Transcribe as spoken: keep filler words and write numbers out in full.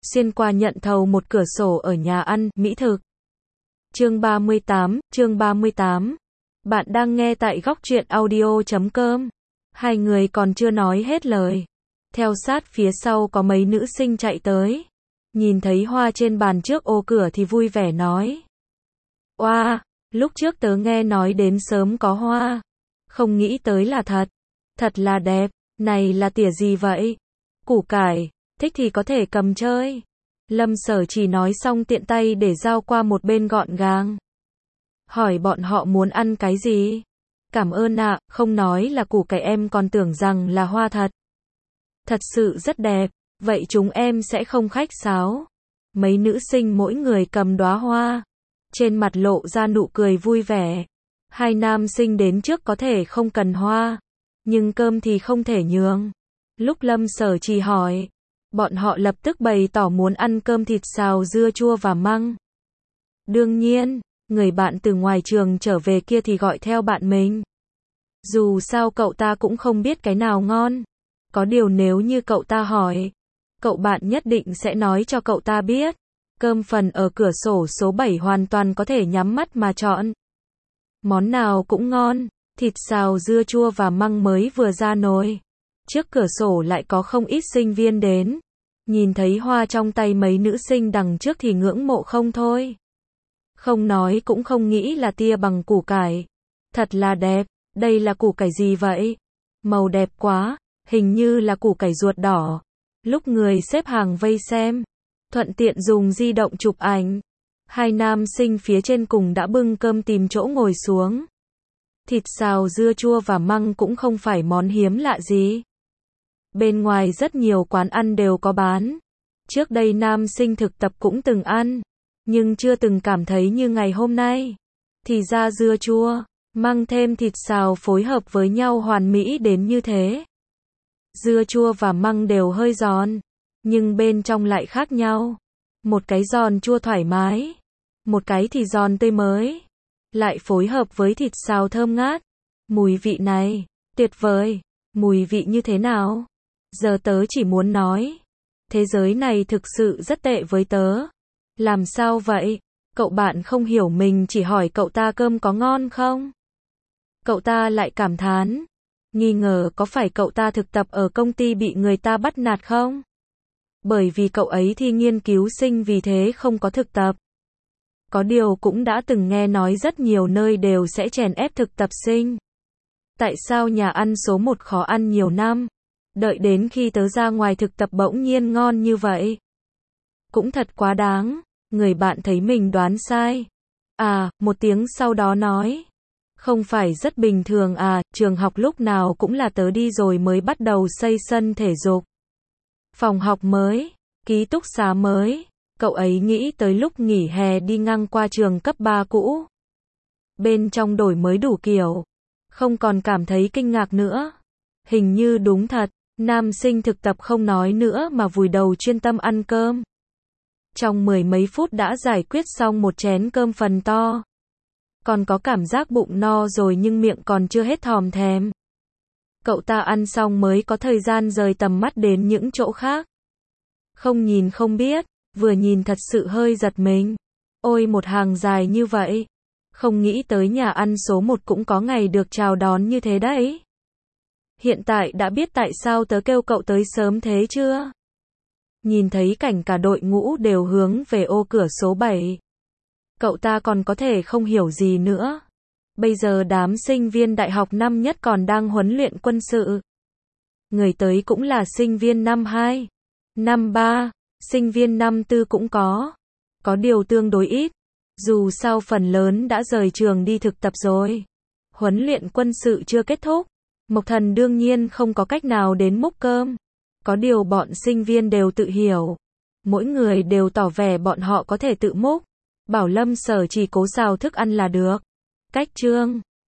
xuyên qua nhận thầu một cửa sổ ở nhà ăn, mỹ thực. Chương ba mươi tám, chương ba mươi tám. Bạn đang nghe tại góc truyện audio chấm com. Hai người còn chưa nói hết lời. Theo sát phía sau có mấy nữ sinh chạy tới. Nhìn thấy hoa trên bàn trước ô cửa thì vui vẻ nói. Oa, lúc trước tớ nghe nói đến sớm có hoa. Không nghĩ tới là thật. Thật là đẹp. Này là tỉa gì vậy? Củ cải, thích thì có thể cầm chơi. Lâm Sở chỉ nói xong tiện tay để dao qua một bên gọn gàng. Hỏi bọn họ muốn ăn cái gì? Cảm ơn ạ, không nói là củ cải em còn tưởng rằng là hoa thật. Thật sự rất đẹp, vậy chúng em sẽ không khách sáo. Mấy nữ sinh mỗi người cầm đóa hoa. Trên mặt lộ ra nụ cười vui vẻ. Hai nam sinh đến trước có thể không cần hoa. Nhưng cơm thì không thể nhường. Lúc Lâm Sở chỉ hỏi, bọn họ lập tức bày tỏ muốn ăn cơm thịt xào dưa chua và măng. Đương nhiên, người bạn từ ngoài trường trở về kia thì gọi theo bạn mình. Dù sao cậu ta cũng không biết cái nào ngon. Có điều nếu như cậu ta hỏi, cậu bạn nhất định sẽ nói cho cậu ta biết. Cơm phần ở cửa sổ số bảy hoàn toàn có thể nhắm mắt mà chọn. Món nào cũng ngon, thịt xào dưa chua và măng mới vừa ra nồi. Trước cửa sổ lại có không ít sinh viên đến. Nhìn thấy hoa trong tay mấy nữ sinh đằng trước thì ngưỡng mộ không thôi. Không nói cũng không nghĩ là tia bằng củ cải. Thật là đẹp, đây là củ cải gì vậy? Màu đẹp quá, hình như là củ cải ruột đỏ. Lúc người xếp hàng vây xem, thuận tiện dùng di động chụp ảnh. Hai nam sinh phía trên cùng đã bưng cơm tìm chỗ ngồi xuống. Thịt xào dưa chua và măng cũng không phải món hiếm lạ gì. Bên ngoài rất nhiều quán ăn đều có bán. Trước đây nam sinh thực tập cũng từng ăn, nhưng chưa từng cảm thấy như ngày hôm nay. Thì ra dưa chua, măng thêm thịt xào phối hợp với nhau hoàn mỹ đến như thế. Dưa chua và măng đều hơi giòn, nhưng bên trong lại khác nhau. Một cái giòn chua thoải mái, một cái thì giòn tươi mới. Lại phối hợp với thịt xào thơm ngát. Mùi vị này, tuyệt vời. Mùi vị như thế nào? Giờ tớ chỉ muốn nói, thế giới này thực sự rất tệ với tớ. Làm sao vậy? Cậu bạn không hiểu mình chỉ hỏi cậu ta cơm có ngon không? Cậu ta lại cảm thán, nghi ngờ có phải cậu ta thực tập ở công ty bị người ta bắt nạt không? Bởi vì cậu ấy thi nghiên cứu sinh vì thế không có thực tập. Có điều cũng đã từng nghe nói rất nhiều nơi đều sẽ chèn ép thực tập sinh. Tại sao nhà ăn số một khó ăn nhiều năm? Đợi đến khi tớ ra ngoài thực tập bỗng nhiên ngon như vậy. Cũng thật quá đáng. Người bạn thấy mình đoán sai. À, một tiếng sau đó nói. Không phải rất bình thường à, trường học lúc nào cũng là tớ đi rồi mới bắt đầu xây sân thể dục. Phòng học mới, ký túc xá mới. Cậu ấy nghĩ tới lúc nghỉ hè đi ngang qua trường cấp ba cũ. Bên trong đổi mới đủ kiểu. Không còn cảm thấy kinh ngạc nữa. Hình như đúng thật, nam sinh thực tập không nói nữa mà vùi đầu chuyên tâm ăn cơm. Trong mười mấy phút đã giải quyết xong một chén cơm phần to. Còn có cảm giác bụng no rồi nhưng miệng còn chưa hết thòm thèm. Cậu ta ăn xong mới có thời gian rời tầm mắt đến những chỗ khác. Không nhìn không biết, vừa nhìn thật sự hơi giật mình. Ôi một hàng dài như vậy. Không nghĩ tới nhà ăn số một cũng có ngày được chào đón như thế đấy. Hiện tại đã biết tại sao tớ kêu cậu tới sớm thế chưa? Nhìn thấy cảnh cả đội ngũ đều hướng về ô cửa số bảy. Cậu ta còn có thể không hiểu gì nữa. Bây giờ đám sinh viên đại học năm nhất còn đang huấn luyện quân sự. Người tới cũng là sinh viên năm hai, năm ba, sinh viên năm tư cũng có. Có điều tương đối ít. Dù sao phần lớn đã rời trường đi thực tập rồi. Huấn luyện quân sự chưa kết thúc. Mộc Thần đương nhiên không có cách nào đến múc cơm. Có điều bọn sinh viên đều tự hiểu. Mỗi người đều tỏ vẻ bọn họ có thể tự múc. Bảo Lâm Sở chỉ cố xào thức ăn là được. Cách chương